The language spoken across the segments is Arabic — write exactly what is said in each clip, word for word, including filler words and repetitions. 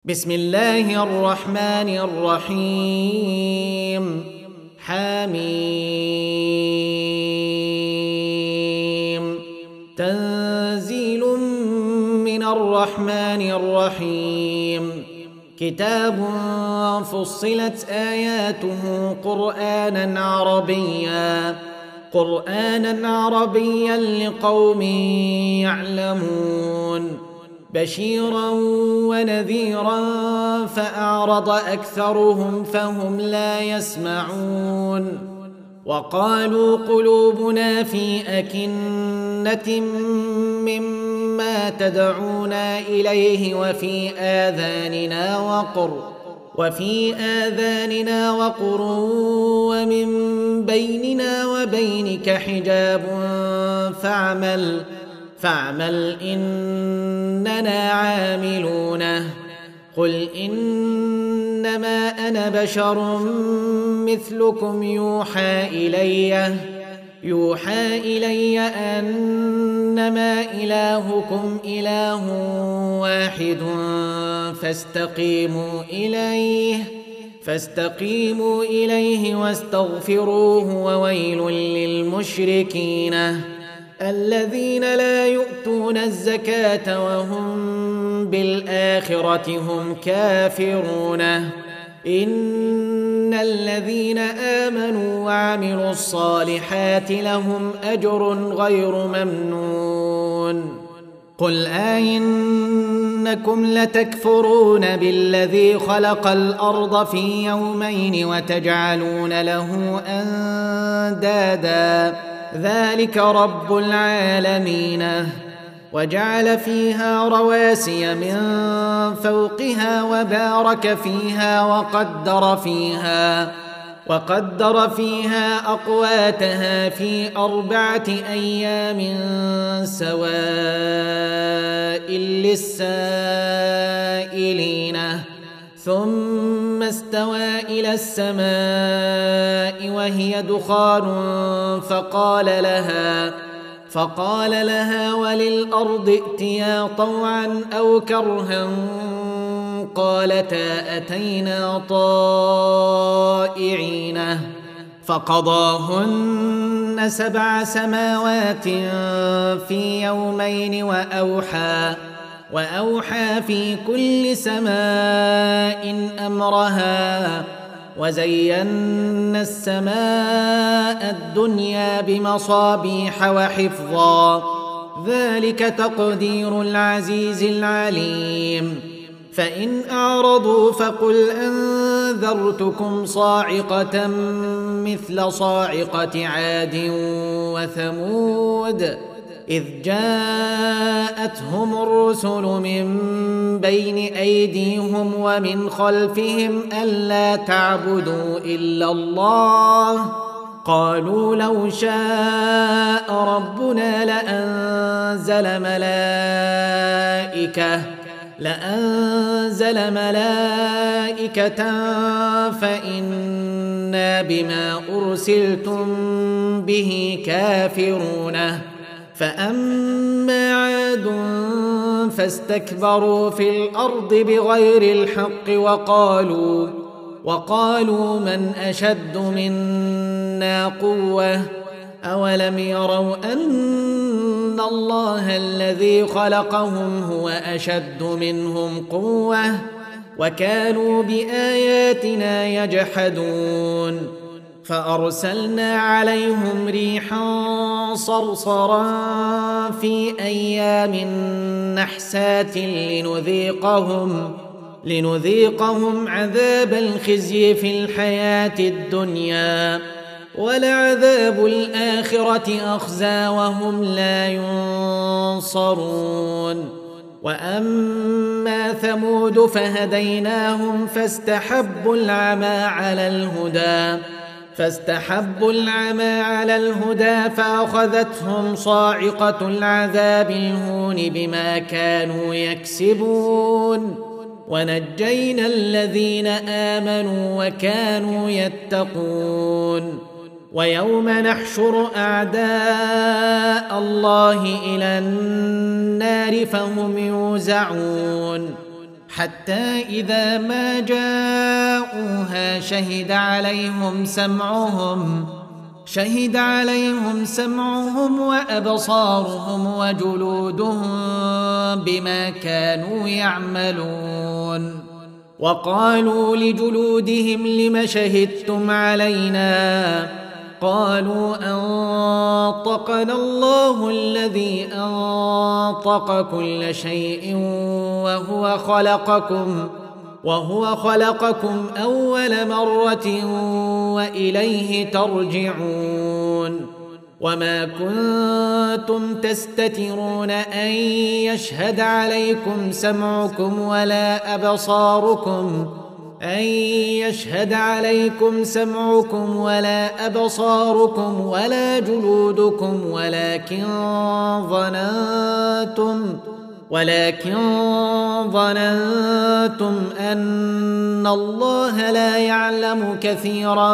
بسم الله الرحمن الرحيم حميم تنزيل من الرحمن الرحيم كتاب فصلت آياته قرآنا عربيا قرآنا عربيا لقوم يعلمون بشيرا ونذيرا فأعرض أكثرهم فهم لا يسمعون وقالوا قلوبنا في أكنة مما تدعونا إليه وفي آذاننا وقر وفي آذاننا وقر ومن بيننا وبينك حجاب فاعمل فاعمل إننا عاملون قل إنما أنا بشر مثلكم يوحى إلي يوحى إلي أنما إلهكم إله واحد فاستقيموا إليه فاستقيموا إليه واستغفروه وويل للمشركين الذين لا يؤتون الزكاة وهم بالآخرة هم كافرون إن الذين آمنوا وعملوا الصالحات لهم أجر غير ممنون قل أئنكم لتكفرون بالذي خلق الأرض في يومين وتجعلون له أندادا ذلك رب العالمين وجعل فيها رواسي من فوقها وبارك فيها وقدر فيها وقدر فيها أقواتها في أربعة أيام سواء للسائلين ثم استوى إلى السماء وهي دخان فقال لها فقال لها وللأرض ائتيا طوعا أو كرها قالتا أتينا طائعين فقضاهن سبع سماوات في يومين وأوحى وأوحى في كل سماء أمرها وزينا السماء الدنيا بمصابيح وحفظا ذلك تقدير العزيز العليم فإن أعرضوا فقل أنذرتكم صاعقة مثل صاعقة عاد وثمود إذ جاءتهم الرسل من بين أيديهم ومن خلفهم ألا تعبدوا إلا الله قالوا لو شاء ربنا لأنزل ملائكة لأنزل ملائكة فإنا بما أرسلتم به كافرون فأما عاد فاستكبروا في الأرض بغير الحق وقالوا وقالوا من أشد منا قوة أولم يروا أن الله الذي خلقهم هو أشد منهم قوة وكانوا بآياتنا يجحدون فأرسلنا عليهم ريحا صرصرا في أيام نحسات لنذيقهم لنذيقهم عذاب الخزي في الحياة الدنيا ولعذاب الآخرة أخزى وهم لا ينصرون وأما ثمود فهديناهم فاستحبوا العمى على الهدى فاستحبوا العمى على الهدى فأخذتهم صاعقة العذاب الهون بما كانوا يكسبون ونجينا الذين آمنوا وكانوا يتقون ويوم نحشر أعداء الله إلى النار فهم يوزعون حتى إذا ما جاءوها شهد عليهم سمعهم شهد عليهم سمعهم وأبصارهم وجلودهم بما كانوا يعملون. وقالوا لجلودهم لم شهدتم علينا؟ قالوا أنطقنا الله الذي أنطق كل شيء وهو خلقكم وهو خلقكم أول مرة وإليه ترجعون. وما كنتم تستترون أن يشهد عليكم سمعكم ولا أبصاركم أن يشهد عليكم سمعكم ولا أبصاركم ولا جلودكم ولكن ظننتم ولكن ظننتم أن الله لا يعلم كثيرا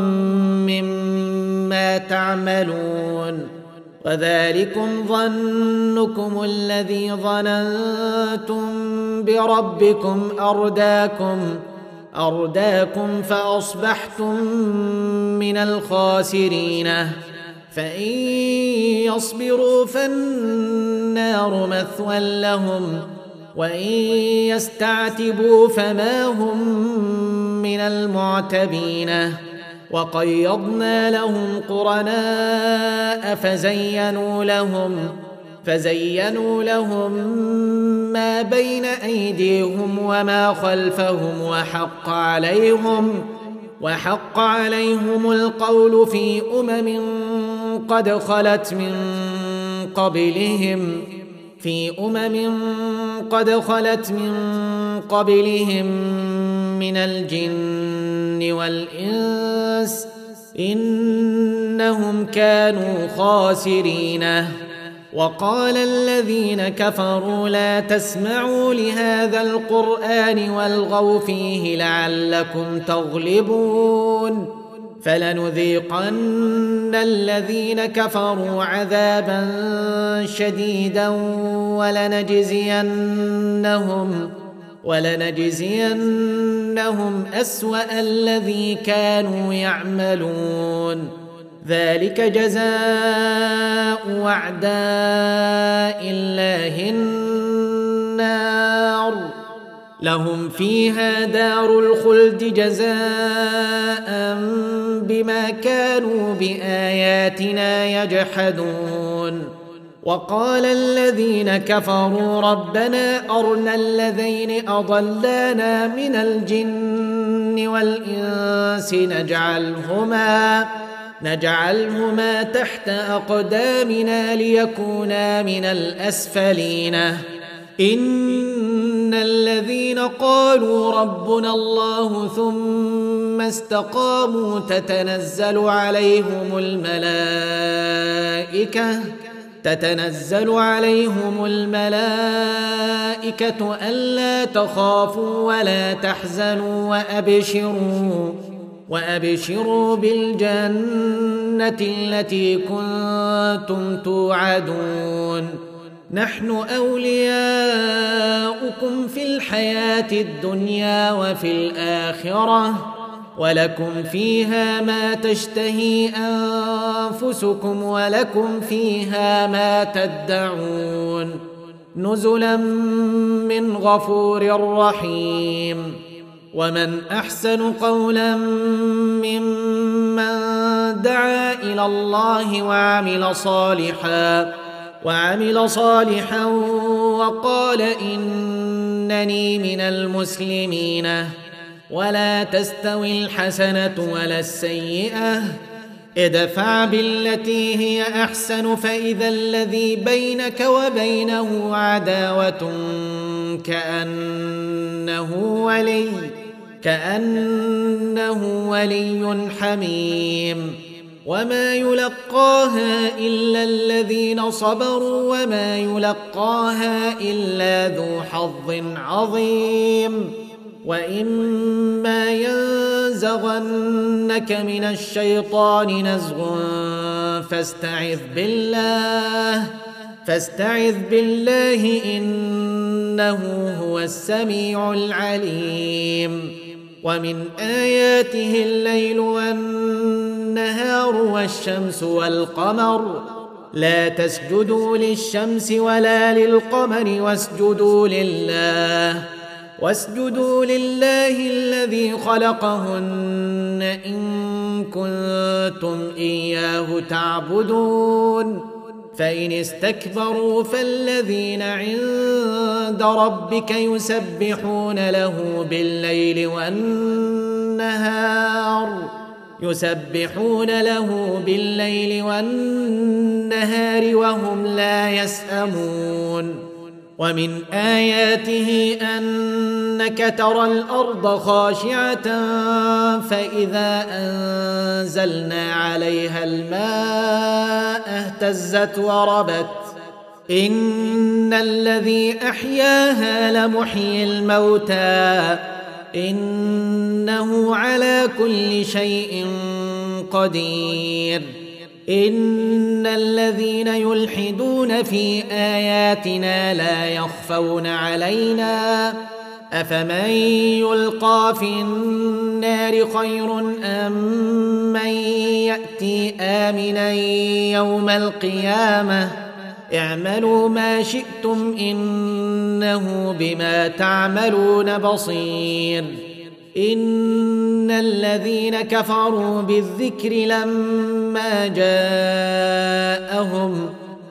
مما تعملون. وذلكم ظنكم الذي ظننتم بربكم أرداكم أرداكم فأصبحتم من الخاسرين. فإن يصبروا فالنار مثوى لهم وإن يستعتبوا فما هم من المعتبين. وقيضنا لهم قرناء فزينوا لهم فزينوا لهم ما بين أيديهم وما خلفهم وحق عليهم وحق عليهم القول في أمم قد خلت من قبلهم في أمم قد خلت من قبلهم من الجن والإنس إنهم كانوا خاسرين. وقال الذين كفروا لا تسمعوا لهذا القرآن والغوا فيه لعلكم تغلبون. فلنذيقن الذين كفروا عذابا شديدا ولنجزينهم ولنجزينهم أسوأ الذي كانوا يعملون. ذلك جزاء أعداء الله النار لهم فيها دار الخلد جزاء بما كانوا بآياتنا يجحدون. وقال الذين كفروا ربنا أرنا الذين أضلانا من الجن والإنس نجعلهما نجعلهما تحت أقدامنا ليكونا من الأسفلين. إن الذين قالوا ربنا الله ثم استقاموا تتنزل عليهم الملائكة تتنزل عليهم الملائكة ألا تخافوا ولا تحزنوا وأبشروا وأبشروا بالجنة التي كنتم توعدون. نحن أولياؤكم في الحياة الدنيا وفي الآخرة ولكم فيها ما تشتهي أنفسكم ولكم فيها ما تدعون. نزلا من غفور رحيم. ومن أحسن قولا ممن دعا إلى الله وعمل صالحا وعمل صالحا وقال إنني من المسلمين. ولا تستوي الحسنة ولا السيئة ادفع بالتي هي أحسن فإذا الذي بينك وبينه عداوة كأنه ولي كأنه ولي حميم. وما يلقاها إلا الذين صبروا وما يلقاها إلا ذو حظ عظيم. وإما ينزغنك من الشيطان نزغ فاستعذ بالله فاستعذ بالله إن إنه هو السميع العليم ومن آياته الليل والنهار والشمس والقمر لا تسجدوا للشمس ولا للقمر واسجدوا لله واسجدوا لله الذي خلقهن إن كنتم إياه تعبدون فإن استكبروا فالذين عند ربك يسبحون له بالليل والنهار يسبحون له بالليل والنهار وهم لا يسأمون ومن آياته أنك ترى الأرض خاشعة فإذا أنزلنا عليها الماء اهتزت وربت إن الذي أحياها لمحيي الموتى إنه على كل شيء قدير إن الذين يلحدون في آياتنا لا يخفون علينا أفمن يلقى في النار خير أم من يأتي آمنا يوم القيامة اعملوا ما شئتم إنه بما تعملون بصير إن الذين كفروا بالذكر لما جاءهم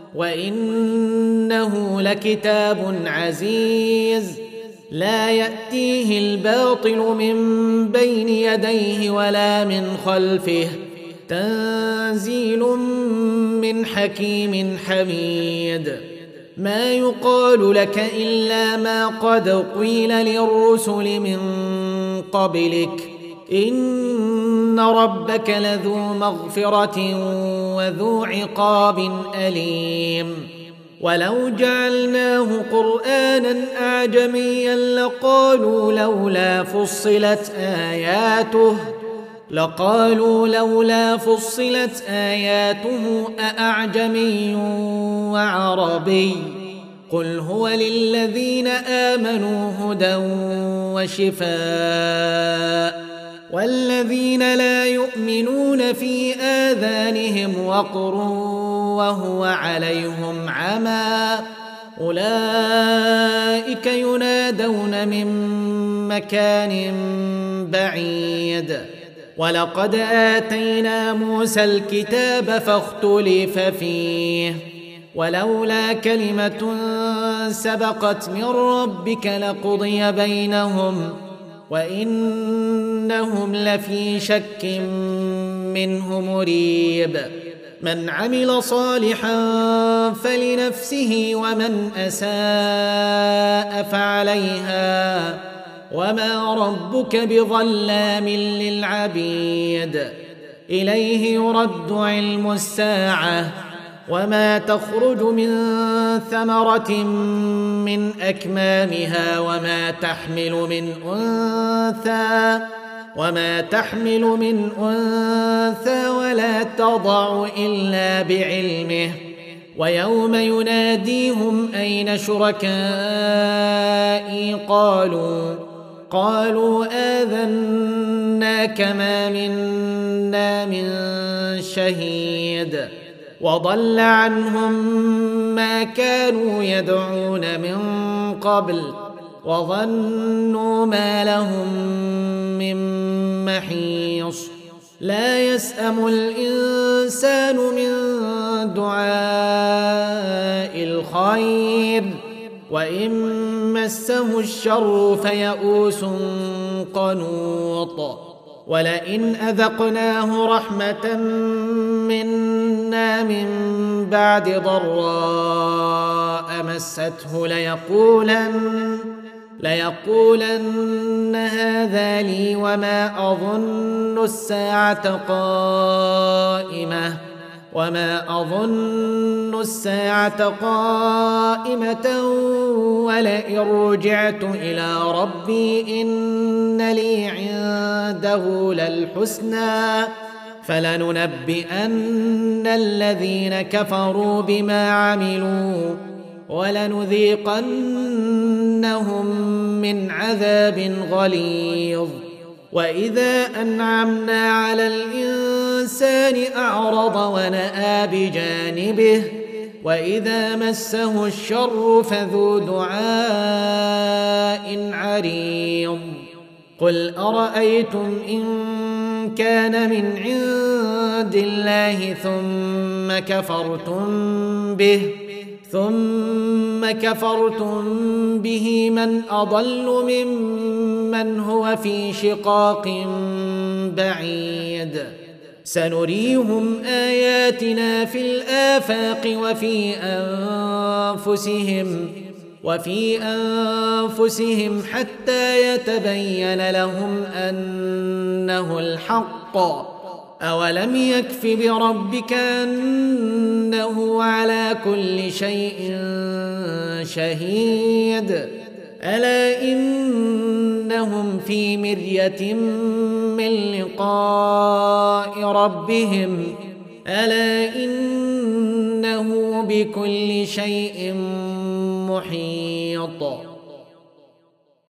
وإنه لكتاب عزيز لا يأتيه الباطل من بين يديه ولا من خلفه تنزيل من حكيم حميد ما يقال لك إلا ما قد قيل للرسل من قبلك إن ربك لذو مغفرة وذو عقاب أليم ولو جعلناه قرآنا أعجميا لقالوا لولا فصلت آياته لقالوا لولا فصلت آياته أأعجمي وعربي قل هو للذين آمنوا هدى وشفاء والذين لا يؤمنون في آذانهم وقر وهو عليهم عمى أولئك ينادون من مكان بعيد ولقد آتينا موسى الكتاب فاختلف فيه ولولا كلمة سبقت من ربك لقضي بينهم وإنهم لفي شك منه مريب من عمل صالحا فلنفسه ومن أساء فعليها وما ربك بظلام للعبيد إليه يرد علم الساعة وما تخرج من ثمرة من أكمامها وما تحمل من أنثى وما تحمل من أنثى ولا تضع إلا بعلمه ويوم يناديهم أين شركائي قالوا قالوا آذناك ما منا من شهيد وضل عنهم ما كانوا يدعون من قبل وظنوا ما لهم من محيص لا يسأم الإنسان من دعاء الخير وإن مسه الشر فيئوس قنوط ولئن أذقناه رحمة منا من بعد ضراء مسته ليقولن ليقولن هذا لي وما أظن الساعة قائمة وما أظن الساعة قائمة ولئن رجعت إلى ربي إن لي عنده للحسنى فلننبئن الذين كفروا بما عملوا ولنذيقنهم من عذاب غليظ. وإذا أنعمنا على الإنسان أعرض ونأى بجانبه وإذا مسه الشر فذو دعاء عريض. قل أرأيتم إن كان من عند الله ثم كفرتم به ثم كفرتم به من أضل ممن هو في شقاق بعيد. سنريهم آياتنا في الآفاق وفي أنفسهم وفي أنفسهم حتى يتبين لهم أنه الحق. أولم يكف بربك أنه على كل شيء شهيد. ألا إنهم في مرية من لقاء ربهم ألا إنه بكل شيء محيط.